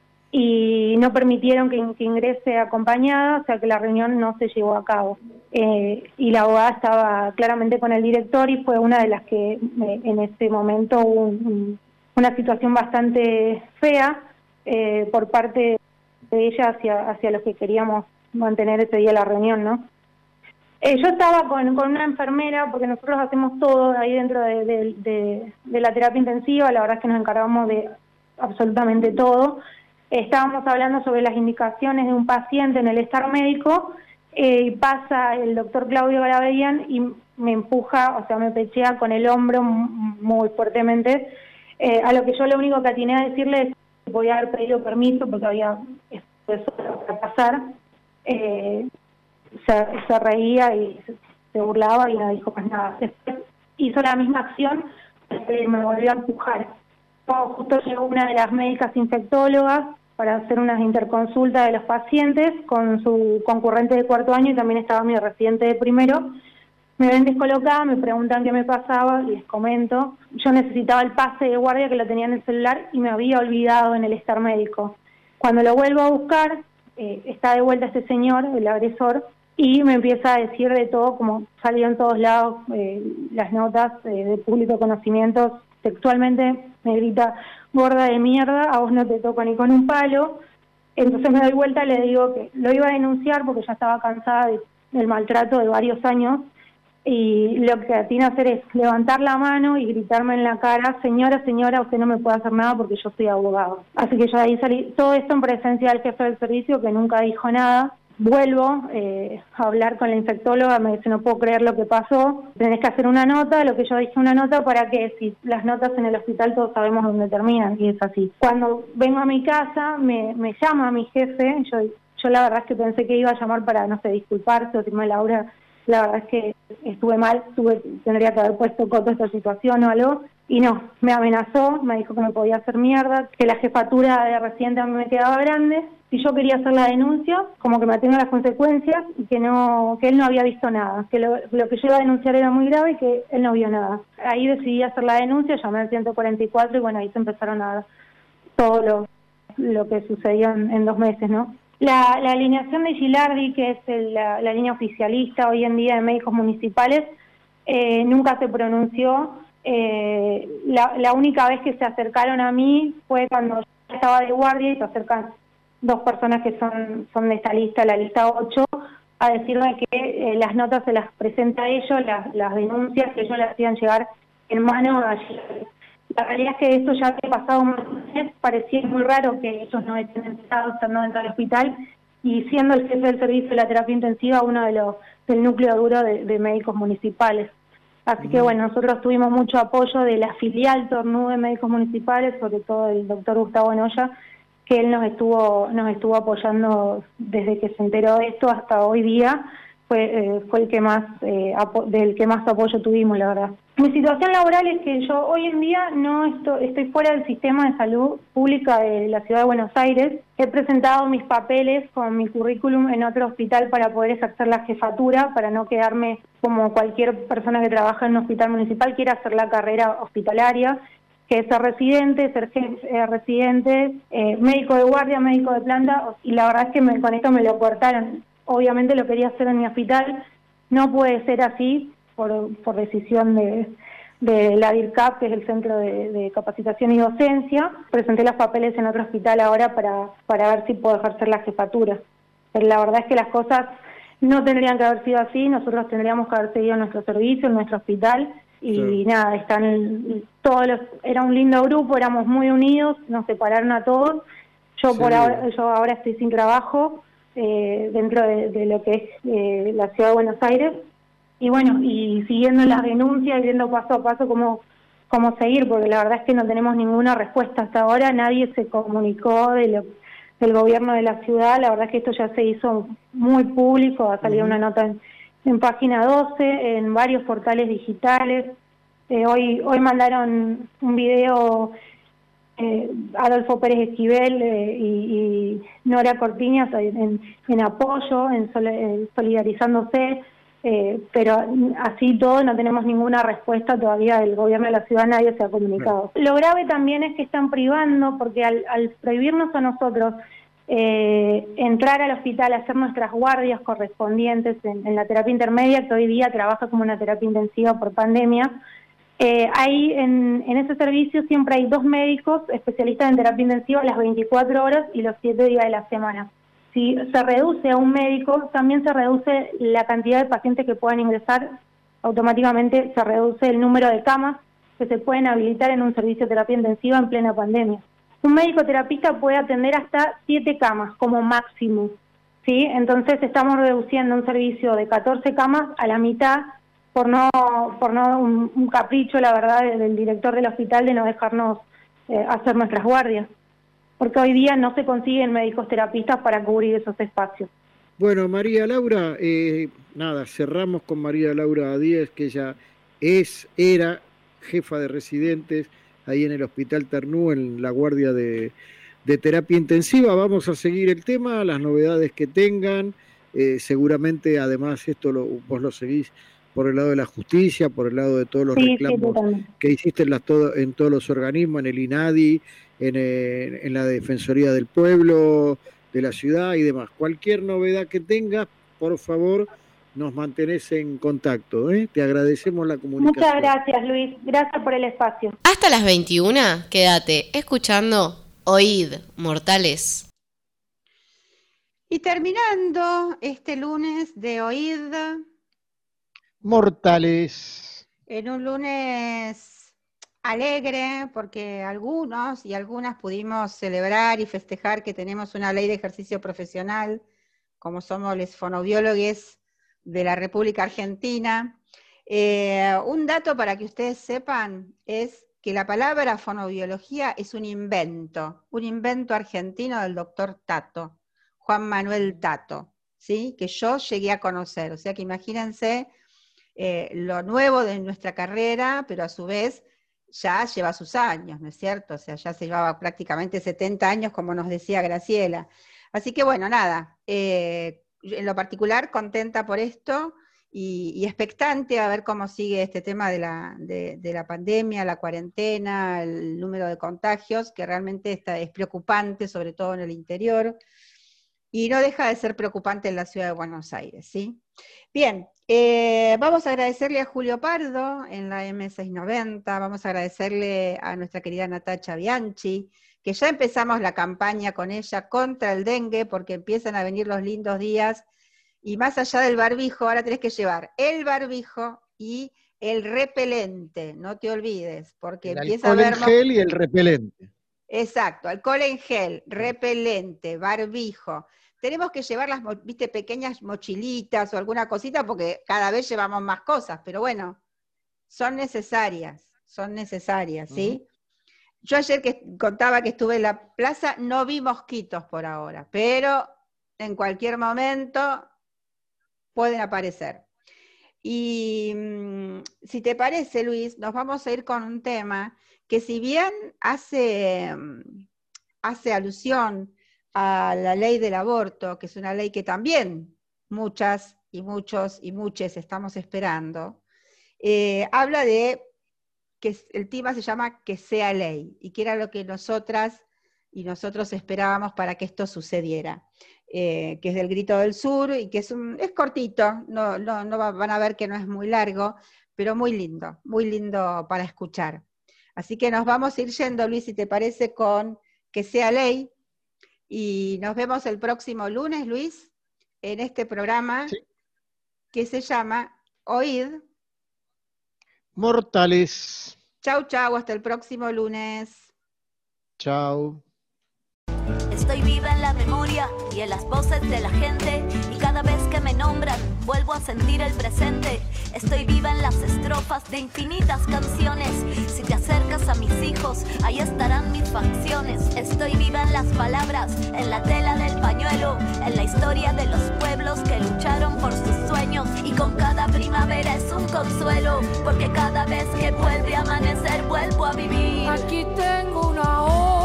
y no permitieron que, que ingrese acompañada, o sea que la reunión no se llevó a cabo. Eh, y la abogada estaba claramente con el director y fue una de las que eh, en ese momento hubo un, un, una situación bastante fea eh, por parte de ella hacia, hacia los que queríamos mantener ese día la reunión, ¿no? Eh, yo estaba con, con una enfermera, porque nosotros hacemos todo ahí dentro de, de, de, de la terapia intensiva, la verdad es que nos encargamos de absolutamente todo. Estábamos hablando sobre las indicaciones de un paciente en el estar médico, eh, y pasa el doctor Claudio Garabedian y me empuja, o sea, me pechea con el hombro muy fuertemente, eh, a lo que yo lo único que atiné a decirle es que podía haber pedido permiso porque había eso para pasar. Eh, se, se reía y se, se burlaba y no dijo más nada. Después hizo la misma acción, eh, me volvió a empujar. Justo llegó una de las médicas infectólogas para hacer unas interconsultas de los pacientes con su concurrente de cuarto año, y también estaba mi residente de primero. Me ven descolocada, me preguntan qué me pasaba, les comento. Yo necesitaba el pase de guardia que lo tenía en el celular y me había olvidado en el estar médico. Cuando lo vuelvo a buscar, eh, está de vuelta este señor, el agresor, y me empieza a decir de todo, como salió en todos lados eh, las notas eh, de público conocimiento. Sexualmente me grita: gorda de mierda, a vos no te toco ni con un palo. Entonces me doy vuelta y le digo que lo iba a denunciar porque ya estaba cansada de, del maltrato de varios años, y lo que tiene que hacer es levantar la mano y gritarme en la cara: señora, señora, usted no me puede hacer nada porque yo soy abogado. Así que yo de ahí salí, todo esto en presencia del jefe del servicio, que nunca dijo nada. Vuelvo eh, a hablar con la infectóloga, me dice: no puedo creer lo que pasó, tenés que hacer una nota. Lo que yo dije, una nota para que, si las notas en el hospital todos sabemos dónde terminan, y es así. Cuando vengo a mi casa, me, me llama mi jefe, yo, yo la verdad es que pensé que iba a llamar para, no sé, disculparse o decirme: Laura, la verdad es que estuve mal, tuve, tendría que haber puesto coto a esta situación o algo, y no, me amenazó, me dijo que me podía hacer mierda, que la jefatura de residente a mí me quedaba grande, si yo quería hacer la denuncia, como que me atenga a las consecuencias, y que no, que él no había visto nada, que lo, lo que yo iba a denunciar era muy grave y que él no vio nada. Ahí decidí hacer la denuncia, llamé al ciento cuarenta y cuatro y bueno, ahí se empezaron a dar todo lo, lo que sucedió en, en dos meses, ¿no? La, la alineación de Gilardi, que es el, la, la línea oficialista hoy en día de médicos municipales, eh, nunca se pronunció. Eh, la, la única vez que se acercaron a mí fue cuando yo estaba de guardia y se acercan dos personas que son, son de esta lista, la lista ocho, a decirme que eh, las notas se las presenta a ellos, las, las denuncias que ellos le hacían llegar en mano a Gilardi. La realidad es que esto ya había pasado un mes, parecía muy raro que ellos no estén empezado estando dentro del hospital, y siendo el jefe del servicio de la terapia intensiva uno de los del núcleo duro de, de médicos municipales. Así que bueno, nosotros tuvimos mucho apoyo de la filial Tornú de médicos municipales, sobre todo el doctor Gustavo Noya, que él nos estuvo nos estuvo apoyando desde que se enteró de esto hasta hoy día. Fue, eh, fue el que más eh, del que más apoyo tuvimos, la verdad. Mi situación laboral es que yo hoy en día no estoy, estoy fuera del sistema de salud pública de la Ciudad de Buenos Aires. He presentado mis papeles con mi currículum en otro hospital para poder ejercer la jefatura, para no quedarme como cualquier persona que trabaja en un hospital municipal, quiere hacer la carrera hospitalaria, que es ser residente, ser jefe, eh, residente, eh, médico de guardia, médico de planta, y la verdad es que me, con esto me lo cortaron. Obviamente lo quería hacer en mi hospital, no puede ser así por, por decisión de, de la DIRCAP, que es el Centro de, de Capacitación y Docencia. Presenté los papeles en otro hospital ahora para, para ver si puedo ejercer la jefatura. Pero la verdad es que las cosas no tendrían que haber sido así, nosotros tendríamos que haber seguido nuestro servicio, en nuestro hospital, y sí. nada, están todos los, era un lindo grupo, éramos muy unidos, nos separaron a todos. Yo sí. por ahora, yo ahora estoy sin trabajo, Eh, dentro de, de lo que es eh, la Ciudad de Buenos Aires, y bueno, y siguiendo las denuncias y viendo paso a paso cómo, cómo seguir, porque la verdad es que no tenemos ninguna respuesta hasta ahora, nadie se comunicó de lo, del gobierno de la ciudad. La verdad es que esto ya se hizo muy público, ha salido uh-huh. una nota en, en Página doce, en varios portales digitales. Eh, hoy, hoy mandaron un video eh, Adolfo Pérez Esquivel eh, y, y Nora Cortiñas en, en apoyo, en, sol, en solidarizándose, eh, pero así todo no tenemos ninguna respuesta todavía del gobierno de la ciudad, nadie se ha comunicado. No. Lo grave también es que están privando, porque al, al prohibirnos a nosotros eh, entrar al hospital, hacer nuestras guardias correspondientes en, en la terapia intermedia, que hoy día trabaja como una terapia intensiva por pandemia, Eh, ahí en, en ese servicio siempre hay dos médicos especialistas en terapia intensiva las veinticuatro horas y los siete días de la semana. Si se reduce a un médico, también se reduce la cantidad de pacientes que puedan ingresar, automáticamente se reduce el número de camas que se pueden habilitar en un servicio de terapia intensiva en plena pandemia. Un médico terapista puede atender hasta siete camas como máximo, ¿sí? Entonces estamos reduciendo un servicio de catorce camas a la mitad, por no por no un, un capricho, la verdad, del director del hospital de no dejarnos eh, hacer nuestras guardias, porque hoy día no se consiguen médicos terapistas para cubrir esos espacios. Bueno, María Laura, eh, nada, cerramos con María Laura Díaz, que ella es, era jefa de residentes ahí en el Hospital Ternú, en la guardia de, de terapia intensiva. Vamos a seguir el tema, las novedades que tengan, eh, seguramente además esto lo, vos lo seguís por el lado de la justicia, por el lado de todos los sí, reclamos sí, que hiciste en, las, todo, en todos los organismos, en el INADI, en, el, en la Defensoría del Pueblo, de la ciudad y demás. Cualquier novedad que tengas, por favor, nos mantenés en contacto, ¿eh? Te agradecemos la comunicación. Muchas gracias, Luis. Gracias por el espacio. Hasta las veintiuna, quédate escuchando Oíd, Mortales. Y terminando este lunes de Oíd, Mortales. En un lunes alegre, porque algunos y algunas pudimos celebrar y festejar que tenemos una ley de ejercicio profesional, como somos los fonobiólogos de la República Argentina. Eh, un dato para que ustedes sepan es que la palabra fonobiología es un invento, un invento argentino del doctor Tato, Juan Manuel Tato, ¿sí? Que yo llegué a conocer. O sea que imagínense Eh, lo nuevo de nuestra carrera, pero a su vez ya lleva sus años, ¿no es cierto? O sea, ya se llevaba prácticamente setenta años, como nos decía Graciela. Así que bueno, nada, eh, en lo particular contenta por esto y, y expectante a ver cómo sigue este tema de la, de, de la pandemia, la cuarentena, el número de contagios, que realmente está, es preocupante, sobre todo en el interior, y no deja de ser preocupante en la ciudad de Buenos Aires, ¿sí? Bien, eh, vamos a agradecerle a Julio Pardo en la eme seiscientos noventa, vamos a agradecerle a nuestra querida Natacha Bianchi, que ya empezamos la campaña con ella contra el dengue, porque empiezan a venir los lindos días, y más allá del barbijo, ahora tenés que llevar el barbijo y el repelente, no te olvides, porque el empieza a haber... haber... alcohol en gel y el repelente. Exacto, alcohol en gel, repelente, barbijo. Tenemos que llevar las, viste, pequeñas mochilitas o alguna cosita, porque cada vez llevamos más cosas, pero bueno, son necesarias, son necesarias, ¿sí? Uh-huh. Yo ayer que contaba que estuve en la plaza, no vi mosquitos por ahora, pero en cualquier momento pueden aparecer. Y mmm, si te parece, Luis, nos vamos a ir con un tema que si bien hace, hace alusión a la ley del aborto, que es una ley que también muchas y muchos y muchas estamos esperando, eh, habla de que el tema se llama Que sea ley, y que era lo que nosotras y nosotros esperábamos para que esto sucediera, eh, que es del Grito del Sur, y que es, un, es cortito, no, no, no va, van a ver que no es muy largo, pero muy lindo, muy lindo para escuchar. Así que nos vamos a ir yendo, Luis, si te parece, con Que sea ley, y nos vemos el próximo lunes, Luis, en este programa sí. que se llama Oíd Mortales. Chau, chau, hasta el próximo lunes. Chau. Estoy viva en la memoria y en las voces de la gente, y cada vez que me nombran vuelvo a sentir el presente. Estoy viva en las estrofas de infinitas canciones. Si te acercas a mis hijos, ahí estarán mis facciones. Estoy viva en las palabras, en la tela del pañuelo, en la historia de los pueblos que lucharon por sus sueños. Y con cada primavera es un consuelo, porque cada vez que vuelve a amanecer vuelvo a vivir. Aquí tengo una hora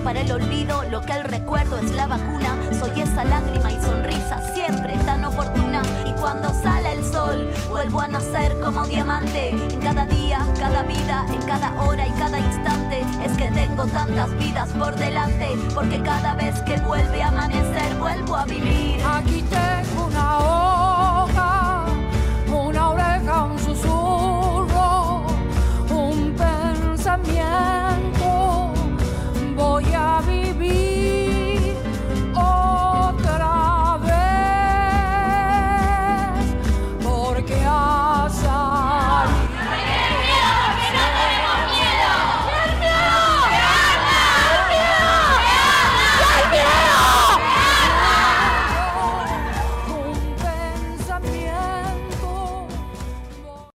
para el olvido, lo que el recuerdo es la vacuna. Soy esa lágrima y sonrisa siempre tan oportuna. Y cuando sale el sol, vuelvo a nacer como diamante. En cada día, cada vida, en cada hora y cada instante. Es que tengo tantas vidas por delante, porque cada vez que vuelve a amanecer, vuelvo a vivir. Aquí tengo una hoja, una oreja, un susurro, un pensamiento. Voy a vivir.